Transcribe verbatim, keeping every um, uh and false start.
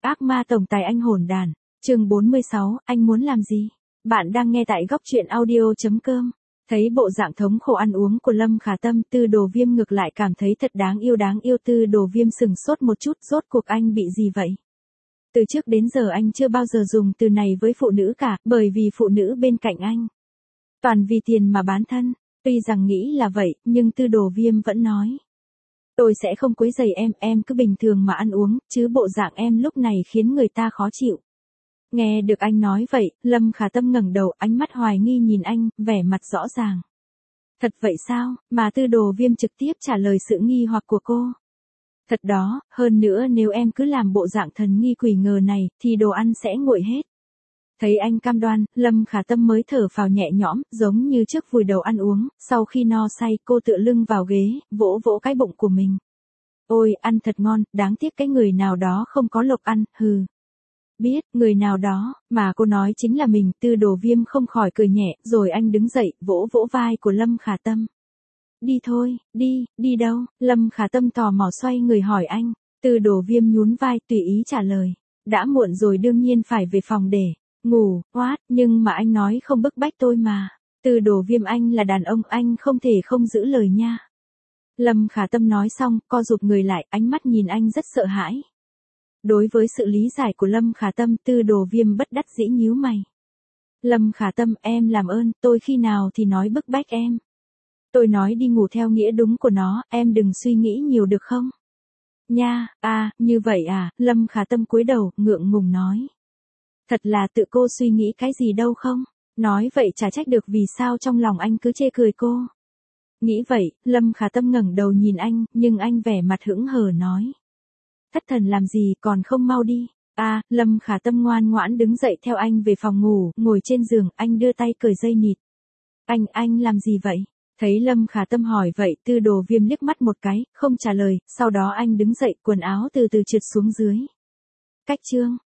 Ác ma tổng tài anh hồn đàn, chương bốn mươi sáu, anh muốn làm gì? Bạn đang nghe tại góc truyện audio.com. Thấy bộ dạng thống khổ ăn uống của Lâm Khả Tâm, Tư Đồ Viêm ngược lại cảm thấy thật đáng yêu đáng yêu. Tư Đồ Viêm sừng sốt một chút, rốt cuộc anh bị gì vậy? Từ trước đến giờ anh chưa bao giờ dùng từ này với phụ nữ cả, bởi vì phụ nữ bên cạnh anh toàn vì tiền mà bán thân. Tuy rằng nghĩ là vậy, nhưng Tư Đồ Viêm vẫn nói. Tôi sẽ không quấy rầy em, em cứ bình thường mà ăn uống, chứ bộ dạng em lúc này khiến người ta khó chịu. Nghe được anh nói vậy, Lâm Khả Tâm ngẩng đầu, ánh mắt hoài nghi nhìn anh, vẻ mặt rõ ràng. Thật vậy sao, mà Tư Đồ Viêm trực tiếp trả lời sự nghi hoặc của cô. Thật đó, hơn nữa nếu em cứ làm bộ dạng thần nghi quỷ ngờ này, thì đồ ăn sẽ nguội hết. Thấy anh cam đoan, Lâm Khả Tâm mới thở phào nhẹ nhõm, giống như trước vùi đầu ăn uống, sau khi no say cô tựa lưng vào ghế, vỗ vỗ cái bụng của mình. Ôi, ăn thật ngon, đáng tiếc cái người nào đó không có lộc ăn, hừ. Biết, người nào đó, mà cô nói chính là mình. Tư Đồ Viêm không khỏi cười nhẹ, rồi anh đứng dậy, vỗ vỗ vai của Lâm Khả Tâm. Đi thôi, đi, đi đâu? Lâm Khả Tâm tò mò xoay người hỏi anh. Tư Đồ Viêm nhún vai, tùy ý trả lời. Đã muộn rồi, đương nhiên phải về phòng để ngủ, what, nhưng mà anh nói không bức bách tôi mà. Tư Đồ Viêm, anh là đàn ông, anh không thể không giữ lời nha. Lâm Khả Tâm nói xong, co rụt người lại, ánh mắt nhìn anh rất sợ hãi. Đối với sự lý giải của Lâm Khả Tâm, Tư Đồ Viêm bất đắc dĩ nhíu mày. Lâm Khả Tâm, em làm ơn, tôi khi nào thì nói bức bách em. Tôi nói đi ngủ theo nghĩa đúng của nó, em đừng suy nghĩ nhiều được không? Nha, à, như vậy à, Lâm Khả Tâm cúi đầu, ngượng ngùng nói. Thật là tự cô suy nghĩ cái gì đâu không? Nói vậy chả trách được vì sao trong lòng anh cứ chê cười cô. Nghĩ vậy, Lâm Khả Tâm ngẩng đầu nhìn anh, nhưng anh vẻ mặt hững hờ nói. Thất thần làm gì, còn không mau đi. À, Lâm Khả Tâm ngoan ngoãn đứng dậy theo anh về phòng ngủ, ngồi trên giường, anh đưa tay cởi dây nịt. Anh, anh làm gì vậy? Thấy Lâm Khả Tâm hỏi vậy, Tư Đồ Viêm liếc mắt một cái, không trả lời, sau đó anh đứng dậy, quần áo từ từ trượt xuống dưới. Cách chương